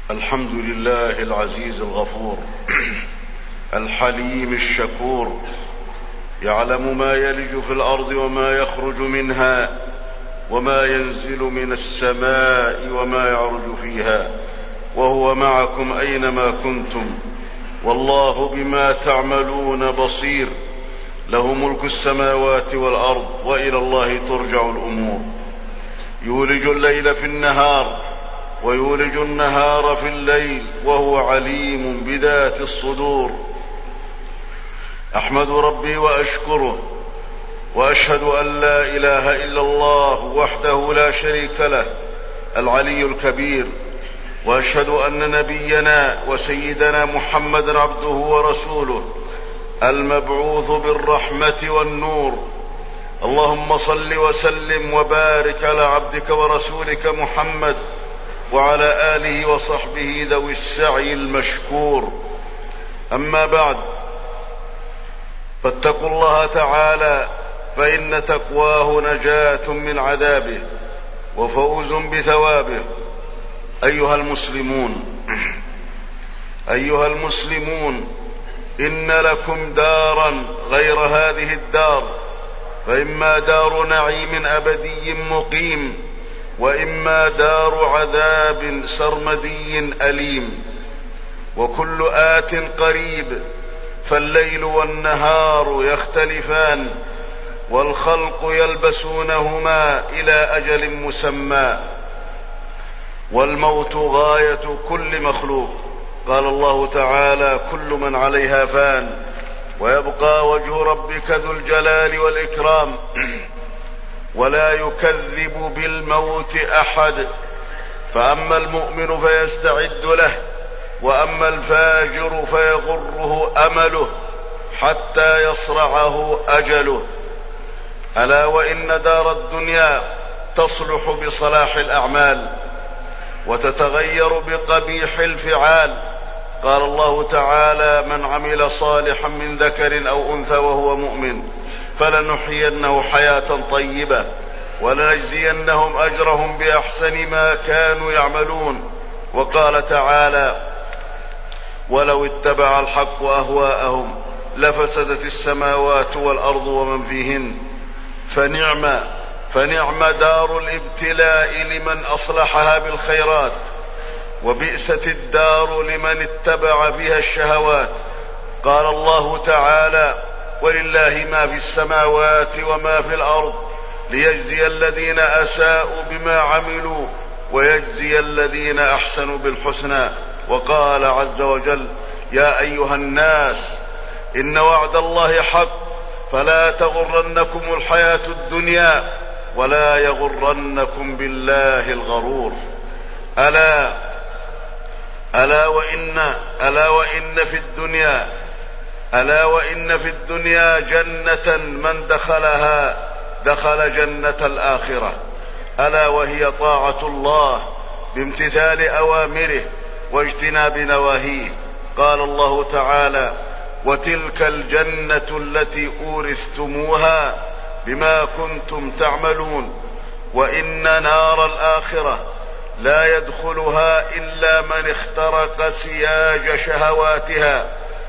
الحمد لله العزيز الغفور الحليم الشكور، يعلم ما يلج في الأرض وما يخرج منها وما ينزل من السماء وما يعرج فيها، وهو معكم أينما كنتم، والله بما تعملون بصير. له ملك السماوات والأرض وإلى الله ترجع الأمور. يولج الليل في النهار ويولج النهار في الليل وهو عليم بذات الصدور. أحمد ربي وأشكره، وأشهد أن لا إله إلا الله وحده لا شريك له العلي الكبير، وأشهد أن نبينا وسيدنا محمد عبده ورسوله المبعوث بالرحمة والنور. اللهم صل وسلم وبارك على عبدك ورسولك محمد وعلى آله وصحبه ذوي السعي المشكور. أما بعد، فاتقوا الله تعالى، فإن تقواه نجاة من عذابه وفوز بثوابه. أيها المسلمون، إن لكم دارا غير هذه الدار، فإما دار نعيم أبدي مقيم، وإما دار عذاب سرمدي أليم. وكل آت قريب، فالليل والنهار يختلفان، والخلق يلبسونهما إلى أجل مسمى، والموت غاية كل مخلوق. قال الله تعالى: كل من عليها فان، ويبقى وجه ربك ذو الجلال والإكرام، ولا يكذب بالموت أحد. فأما المؤمن فيستعد له، وأما الفاجر فيغره أمله حتى يصرعه أجله. ألا وإن دار الدنيا تصلح بصلاح الأعمال وتتغير بقبيح الفعال. قال الله تعالى: من عمل صالحا من ذكر أو أنثى وهو مؤمن فلنحيينه حياة طيبة ولنجزينهم أجرهم بأحسن ما كانوا يعملون. وقال تعالى: ولو اتبع الحق أهواءهم لفسدت السماوات والأرض ومن فيهن فنعم دار الابتلاء لمن أصلحها بالخيرات، وبئست الدار لمن اتبع فيها الشهوات. قال الله تعالى: ولله ما في السماوات وما في الأرض ليجزي الذين أساءوا بما عملوا ويجزي الذين أحسنوا بالحسنى. وقال عز وجل: يا أيها الناس إن وعد الله حق فلا تغرنكم الحياة الدنيا ولا يغرنكم بالله الغرور. ألا وإن في الدنيا جنة من دخلها دخل جنة الآخرة، ألا وهي طاعة الله بامتثال أوامره واجتناب نواهيه. قال الله تعالى: وتلك الجنة التي أورثتموها بما كنتم تعملون. وإن نار الآخرة لا يدخلها إلا من اخترق سياج شهواتها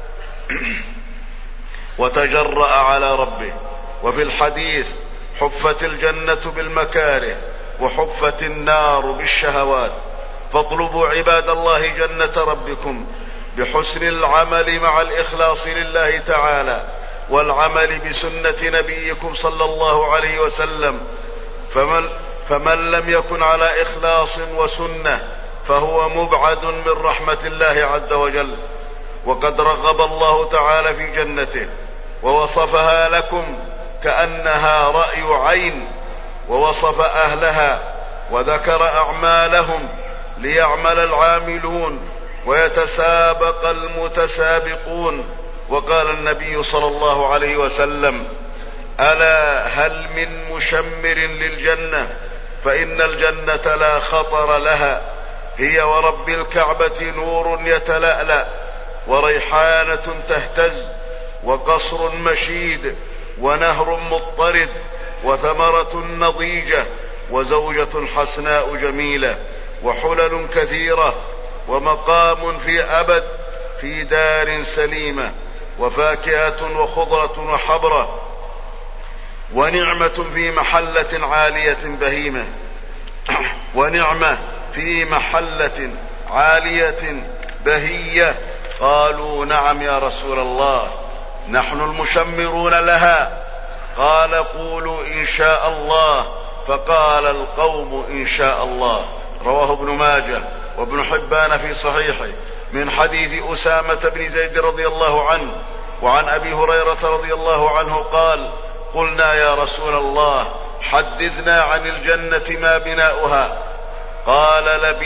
وتجرأ على ربه. وفي الحديث: حفت الجنة بالمكاره وحفت النار بالشهوات. فاطلبوا عباد الله جنة ربكم بحسن العمل مع الإخلاص لله تعالى والعمل بسنة نبيكم صلى الله عليه وسلم. فمن لم يكن على إخلاص وسنة فهو مبعد من رحمة الله عز وجل. وقد رغب الله تعالى في جنته ووصفها لكم كأنها رأي عين، ووصف أهلها وذكر أعمالهم ليعمل العاملون ويتسابق المتسابقون. وقال النبي صلى الله عليه وسلم: ألا هل من مشمر للجنة؟ فإن الجنة لا خطر لها، هي ورب الكعبة نور يتلألأ، وريحانة تهتز، وقصر مشيد، ونهر مضطرد، وثمرة نضيجة، وزوجة حسناء جميلة، وحلل كثيرة، ومقام في أبد في دار سليمة، وفاكهة وخضرة وحبرة، ونعمة في محلة عالية بهيمة، ونعمة في محلة عالية بهية. قالوا نعم يا رسول الله، نحن المشمرون لها. قال قولوا إن شاء الله، فقال القوم إن شاء الله. رواه ابن ماجه وابن حبان في صحيحه من حديث أسامة بن زيد رضي الله عنه. وعن أبي هريرة رضي الله عنه قال قلنا يا رسول الله حدثنا عن الجنة ما بناؤها؟ قال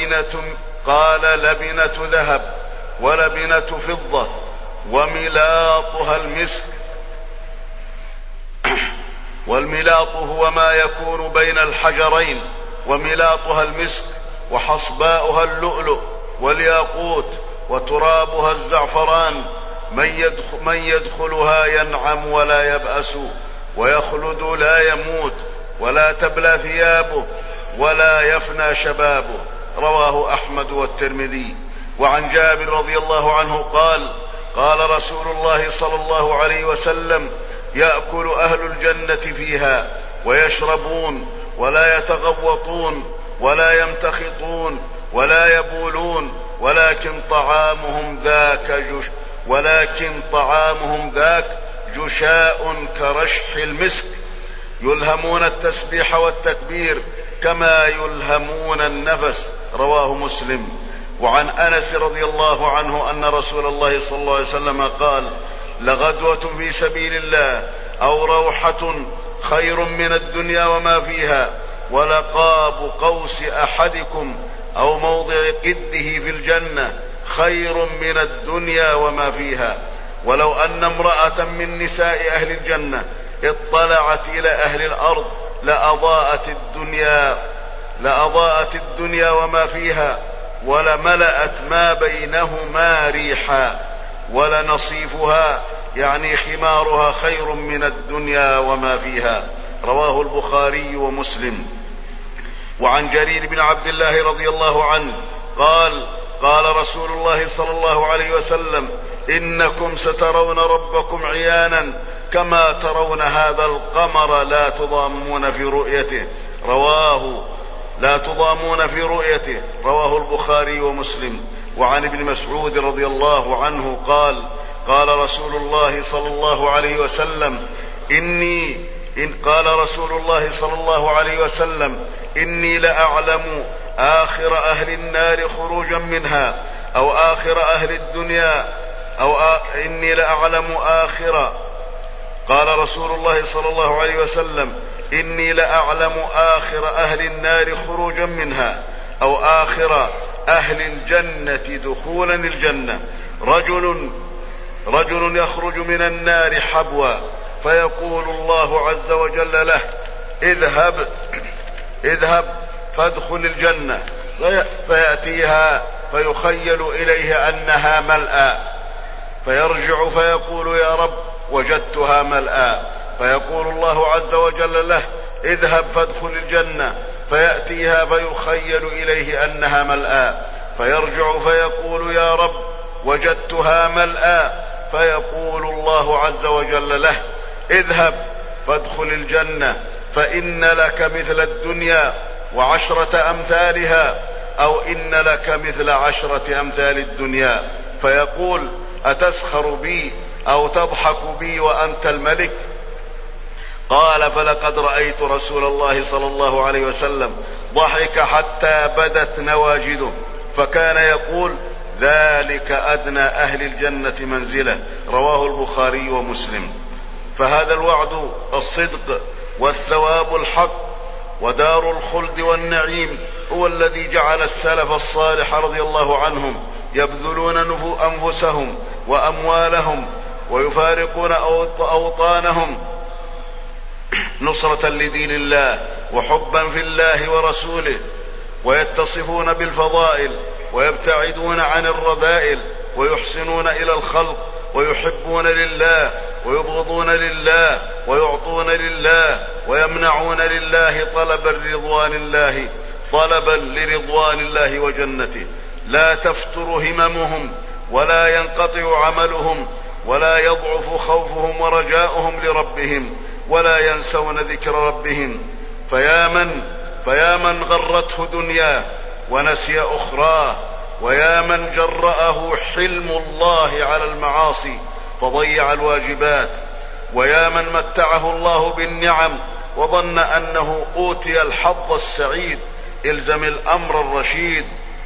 لبنة ذهب ولبنة فضة وملاطها المسك. والملاط هو ما يكون بين الحجرين، وملاطها المسك، وحصباؤها اللؤلؤ والياقوت، وترابها الزعفران. من يدخلها ينعم ولا يبأس، ويخلد لا يموت، ولا تبلى ثيابه، ولا يفنى شبابه. رواه أحمد والترمذي. وعن جابر رضي الله عنه قال قال رسول الله صلى الله عليه وسلم يأكل أهل الجنة فيها ويشربون ولا يتغوطون ولا يمتخطون ولا يبولون، ولكن طعامهم ذاك جشاء كرشح المسك، يلهمون التسبيح والتكبير كما يلهمون النفس. رواه مسلم. وعن أنس رضي الله عنه أن رسول الله صلى الله عليه وسلم قال لغدوة في سبيل الله أو روحة خير من الدنيا وما فيها، ولقاب قوس أحدكم أو موضع قده في الجنة خير من الدنيا وما فيها. ولو أن امرأة من نساء أهل الجنة اطلعت إلى أهل الأرض لأضاءت الدنيا وما فيها، ولملأت ما بينهما ريحا، ولنصيفها يعني خمارها خير من الدنيا وما فيها. رواه البخاري ومسلم. وعن جرير بن عبد الله رضي الله عنه قال رسول الله صلى الله عليه وسلم إنكم سترون ربكم عيانا كما ترون هذا القمر لا تضامون في رؤيته. رواه البخاري ومسلم. وعن ابن مسعود رضي الله عنه قال رسول الله صلى الله عليه وسلم إني لأعلم آخر أهل النار خروجا منها أو آخر أهل الدنيا قال رسول الله صلى الله عليه وسلم إني لأعلم آخر أهل النار خروجا منها أو آخر أهل الجنة دخولا الجنة رجل يخرج من النار حبوا، فيقول الله عز وجل له اذهب فادخل الجنة، فيأتيها فيخيل إليه أنها ملأى، فيرجع فيقول يا رب وجدتها ملأى، فيقول الله عز وجل له اذهب فادخل الجنة، فيأتيها فيخيل إليه أنها ملأى، فيرجع فيقول يا رب وجدتها ملأى، فيقول الله عز وجل له اذهب فادخل الجنة، فإن لك مثل الدنيا وعشرة أمثالها، أو إن لك مثل 10 أمثال الدنيا. فيقول أتسخر بي أو تضحك بي وأنت الملك؟ قال فلقد رأيت رسول الله صلى الله عليه وسلم ضحك حتى بدت نواجذه، فكان يقول ذلك أدنى أهل الجنة منزلة. رواه البخاري ومسلم. فهذا الوعد الصدق والثواب الحق ودار الخلد والنعيم هو الذي جعل السلف الصالح رضي الله عنهم يبذلون أنفسهم وأموالهم ويفارقون أوطانهم نصرة لدين الله وحبا في الله ورسوله، ويتصفون بالفضائل ويبتعدون عن الرذائل، ويحسنون إلى الخلق، ويحبون لله ويبغضون لله، ويعطون لله ويمنعون لله طلبا لرضوان الله وجنته، لا تفتر هممهم ولا ينقطع عملهم ولا يضعف خوفهم ورجاؤهم لربهم ولا ينسون ذكر ربهم. فيا من غرته دنياه ونسي أخراه، ويا من جرأه حلم الله على المعاصي فضيع الواجبات، ويا من متعه الله بالنعم وظن أنه أوتي الحظ السعيد. الزم الأمر الرشيد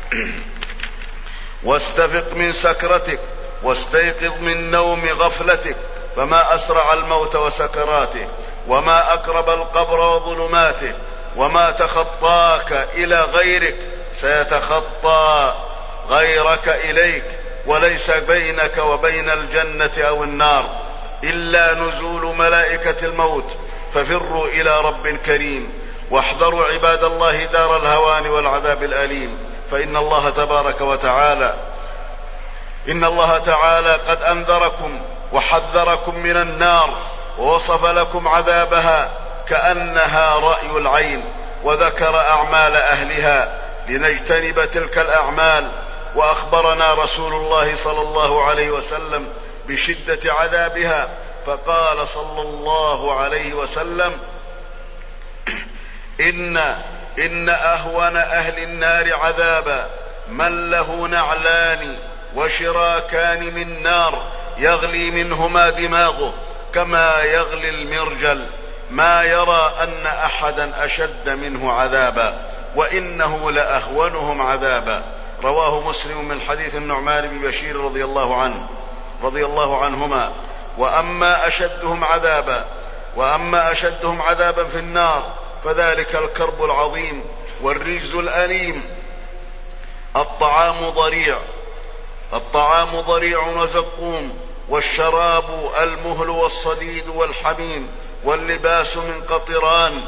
واستفق من سكرتك واستيقظ من نوم غفلتك، فما أسرع الموت وسكراته، وما أقرب القبر وظلماته، وما تخطاك إلى غيرك سيتخطى غيرك إليك، وليس بينك وبين الجنة أو النار إلا نزول ملائكة الموت، ففروا إلى رب كريم، واحذروا عباد الله دار الهوان والعذاب الأليم. فإن الله تعالى قد أنذركم وحذركم من النار، ووصف لكم عذابها كأنها رأي العين، وذكر أعمال أهلها لنجتنب تلك الأعمال. وأخبرنا رسول الله صلى الله عليه وسلم بشدة عذابها، فقال صلى الله عليه وسلم: إن أهون أهل النار عذابا من له نعلان وشراكان من نار يغلي منهما دماغه كما يغلي المرجل، ما يرى أن أحدا أشد منه عذابا، وإنه لأهونهم عذابا. رواه مسلم من حديث النعمان بن بشير رضي الله عنهما. وأما أشدهم عذابا في النار فذلك الكرب العظيم والرجز الأليم. الطعام ضريع وزقوم، والشراب المهل والصديد والحميم، واللباس من قطران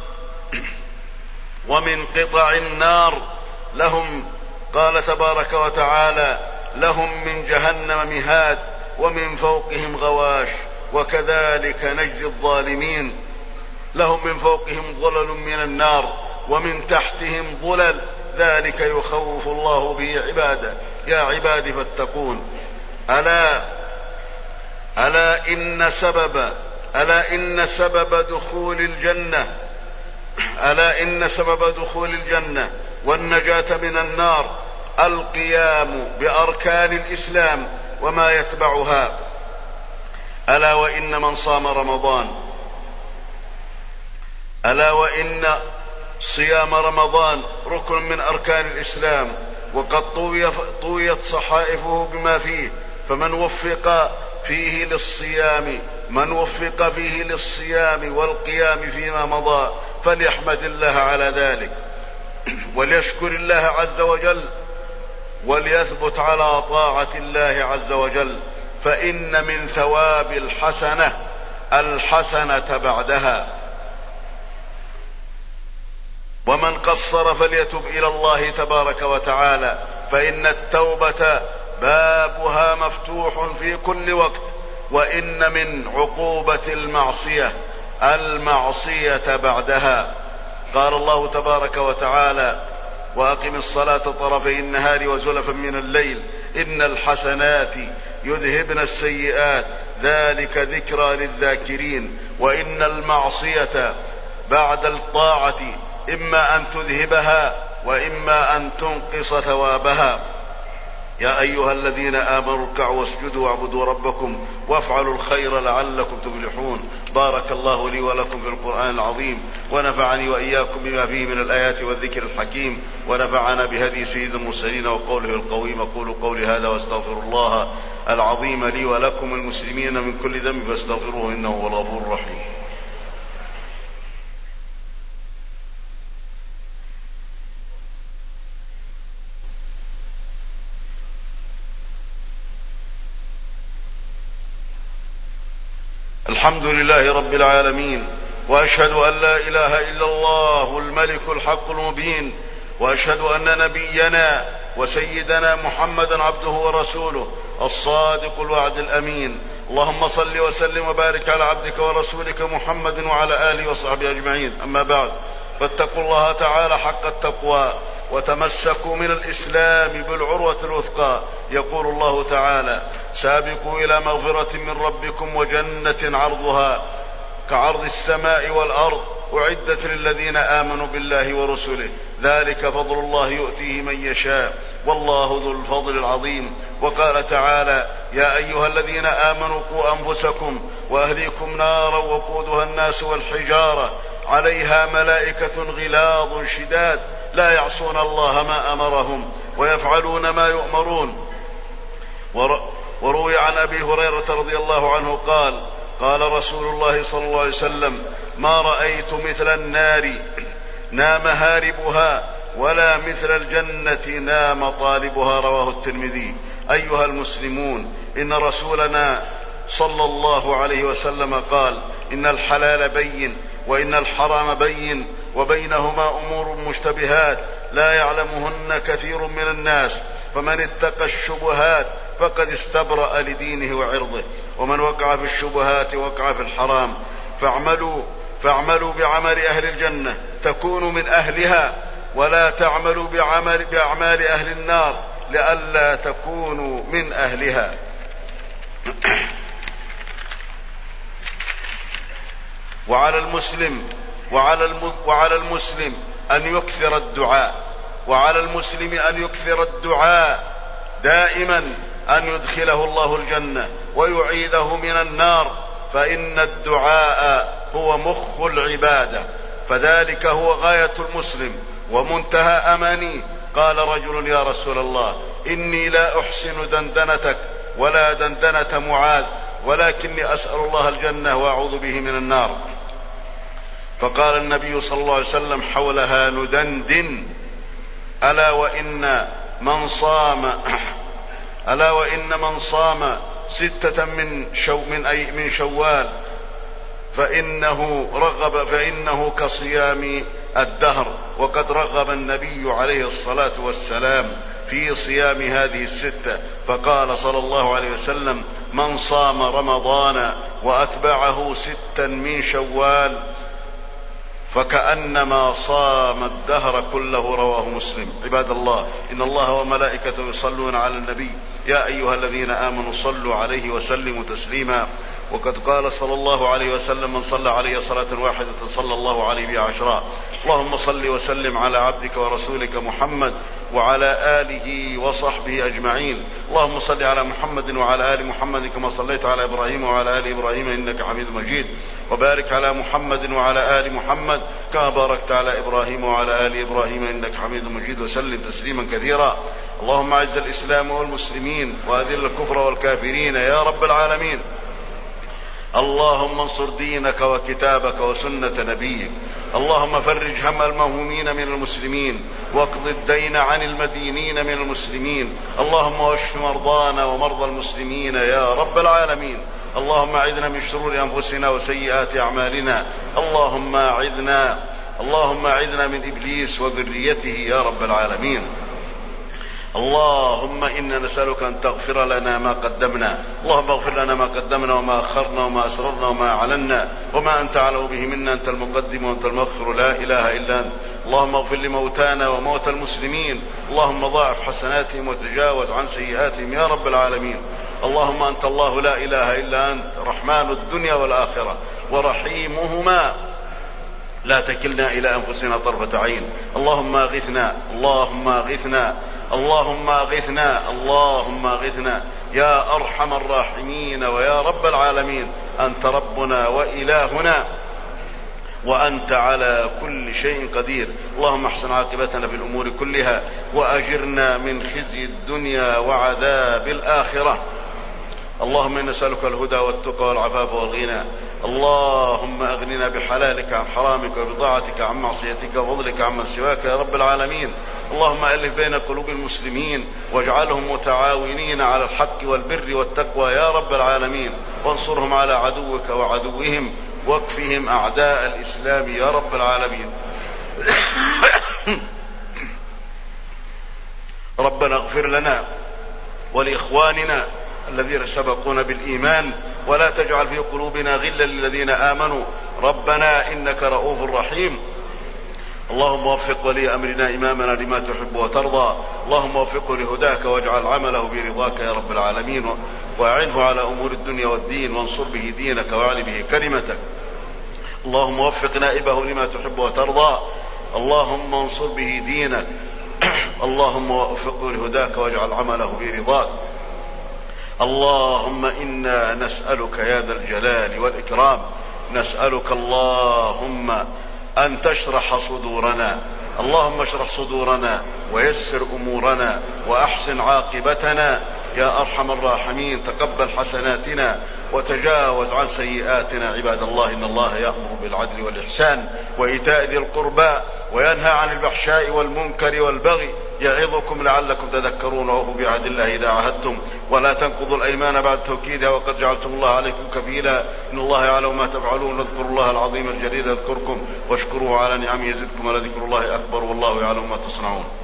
ومن قطع النار. لهم، قال تبارك وتعالى: لهم من جهنم مهاد ومن فوقهم غواش وكذلك نجزي الظالمين. لهم من فوقهم ظلل من النار ومن تحتهم ظلل، ذلك يخوف الله به عباده. يا عباد فاتقون. ألا إن سبب دخول الجنة والنجاة من النار القيام بأركان الإسلام وما يتبعها. ألا وإن صيام رمضان ركن من أركان الإسلام، وقد طويت صحائفه بما فيه، فمن وفق فيه للصيام والقيام فيما مضى فليحمد الله على ذلك، وليشكر الله عز وجل، وليثبت على طاعة الله عز وجل، فإن من ثواب الحسنة بعدها. ومن قصر فليتب إلى الله تبارك وتعالى، فإن التوبة بابها مفتوح في كل وقت. وإن من عقوبة المعصية بعدها. قال الله تبارك وتعالى: وأقم الصلاة طرفي النهار وزلفا من الليل إن الحسنات يذهبن السيئات ذلك ذكرى للذاكرين. وإن المعصية بعد الطاعة إما أن تذهبها وإما أن تنقص ثوابها. يا أيها الذين آمنوا اركعوا واسجدوا واعبدوا ربكم وافعلوا الخير لعلكم تفلحون. بارك الله لي ولكم في القرآن العظيم، ونفعني وإياكم بما فيه من الآيات والذكر الحكيم، ونفعنا بهدي سيد المرسلين وقوله القويم. أقول قولي هذا واستغفر الله العظيم لي ولكم المسلمين من كل ذنب فاستغفروه إنه هو الغفور الرحيم. الحمد لله رب العالمين، وأشهد أن لا إله إلا الله الملك الحق المبين، وأشهد أن نبينا وسيدنا محمدا عبده ورسوله الصادق الوعد الأمين. اللهم صل وسلم وبارك على عبدك ورسولك محمد وعلى آله وصحبه أجمعين. أما بعد، فاتقوا الله تعالى حق التقوى، وتمسكوا من الإسلام بالعروة الوثقى. يقول الله تعالى: سابقوا إلى مغفرة من ربكم وجنة عرضها كعرض السماء والأرض أعدت للذين آمنوا بالله ورسله ذلك فضل الله يؤتيه من يشاء والله ذو الفضل العظيم. وقال تعالى: يا أيها الذين آمنوا قوا أنفسكم وأهليكم نارا وقودها الناس والحجارة عليها ملائكة غلاظ شداد لا يعصون الله ما أمرهم ويفعلون ما يؤمرون. وروي عن أبي هريرة رضي الله عنه قال: قال رسول الله صلى الله عليه وسلم: ما رأيت مثل النار نام هاربها ولا مثل الجنة نام طالبها. رواه الترمذي. أيها المسلمون، إن رسولنا صلى الله عليه وسلم قال: إن الحلال بين وإن الحرام بين وبينهما أمور مشتبهات لا يعلمهن كثير من الناس، فمن اتقى الشبهات فقد استبرأ لدينه وعرضه، ومن وقع في الشبهات وقع في الحرام. فاعملوا بعمل أهل الجنة تكونوا من أهلها، ولا تعملوا بأعمال أهل النار لئلا تكونوا من أهلها. وعلى المسلم أن يكثر الدعاء، وعلى المسلم أن يكثر الدعاء دائما أن يدخله الله الجنة ويعيذه من النار، فإن الدعاء هو مخ العبادة، فذلك هو غاية المسلم ومنتهى أماني. قال رجل: يا رسول الله، إني لا أحسن دندنتك ولا دندنة معاذ، ولكني أسأل الله الجنة وأعوذ به من النار. فقال النبي صلى الله عليه وسلم: حولها ندندن، ألا وإن من صام 6 من شوال فإنه كصيام الدهر. وقد رغب النبي عليه الصلاة والسلام في صيام هذه 6، فقال صلى الله عليه وسلم: من صام رمضان وأتبعه 6 من شوال فكأنما صام الدهر كله. رواه مسلم. عباد الله، إن الله وملائكته يصلون على النبي يا أيها الذين آمنوا صلوا عليه وسلموا تسليما. وقد قال صلى الله عليه وسلم: من صلى عليه صلاة واحدة صلى الله عليه بها 10. اللهم صل وسلم على عبدك ورسولك محمد وعلى آله وصحبه أجمعين. اللهم صل على محمد وعلى آل محمد كما صليت على إبراهيم وعلى آل إبراهيم إنك حميد مجيد، وبارك على محمد وعلى آل محمد كما باركت على إبراهيم وعلى آل إبراهيم إنك حميد مجيد، وسلم تسليما كثيرا. اللهم أعز الإسلام والمسلمين وأذل الكفر والكافرين يا رب العالمين. اللهم انصر دينك وكتابك وسنة نبيك. اللهم فرج هم المهمومين من المسلمين واقض الدين عن المدينين من المسلمين. اللهم واشف مرضانا ومرضى المسلمين يا رب العالمين. اللهم أعذنا من شرور أنفسنا وسيئات أعمالنا. اللهم أعذنا من إبليس وذريته يا رب العالمين. اللهم إنا نسألك أن تغفر لنا ما قدمنا. اللهم اغفر لنا ما قدمنا وما أخرنا وما أسررنا وما أعلنا وما أنت أعلم به منا، أنت المقدم وأنت المغفر لا إله إلا أنت. اللهم اغفر لموتانا وموتى المسلمين. اللهم ضاعف حسناتهم وتجاوز عن سيئاتهم يا رب العالمين. اللهم أنت الله لا إله إلا أنت، رحمن الدنيا والآخرة ورحيمهما، لا تكلنا إلى أنفسنا طرفة عين. اللهم أغثنا، اللهم أغثنا، اللهم أغثنا، اللهم أغثنا يا أرحم الراحمين ويا رب العالمين. أنت ربنا وإلهنا وأنت على كل شيء قدير. اللهم احسن عاقبتنا في الأمور كلها وأجرنا من خزي الدنيا وعذاب الآخرة. اللهم إنا نسألك الهدى والتقى والعفاف والغنى. اللهم أغننا بحلالك عن حرامك وبطاعتك عن معصيتك وفضلك عمن سواك يا رب العالمين. اللهم ألف بين قلوب المسلمين واجعلهم متعاونين على الحق والبر والتقوى يا رب العالمين، وانصرهم على عدوك وعدوهم واكفهم أعداء الإسلام يا رب العالمين. ربنا اغفر لنا ولإخواننا الذين سبقونا بالإيمان ولا تجعل في قلوبنا غلا للذين آمنوا ربنا إنك رؤوف رحيم. اللهم وفق ولي أمرنا إمامنا لما تحب وترضى. اللهم وفقه لهداك واجعل عمله برضاك يا رب العالمين، وأعنه على أمور الدنيا والدين، وانصر به دينك واعل به كلمتك. اللهم وفق نائبه لما تحب وترضى. اللهم انصر به دينك. اللهم وفقه لهداك واجعل عمله برضاك. اللهم إنا نسألك يا ذا الجلال والإكرام، نسألك اللهم أن تشرح صدورنا. اللهم اشرح صدورنا ويسر أمورنا وأحسن عاقبتنا يا أرحم الراحمين. تقبل حسناتنا وتجاوز عن سيئاتنا. عباد الله، إن الله يأمر بالعدل والإحسان وإيتاء ذي القربى وينهى عن الفحشاء والمنكر والبغي يعظكم لعلكم تذكرون. وأوفوا بعهد الله إذا عاهدتم ولا تنقضوا الأيمان بعد توكيدها وقد جعلتم الله عليكم كفيلا. إن الله يعلم ما تفعلون. اذكروا الله العظيم الجليل يذكركم واشكروه على نعمه يزدكم ولذكر الله أكبر والله يعلم ما تصنعون.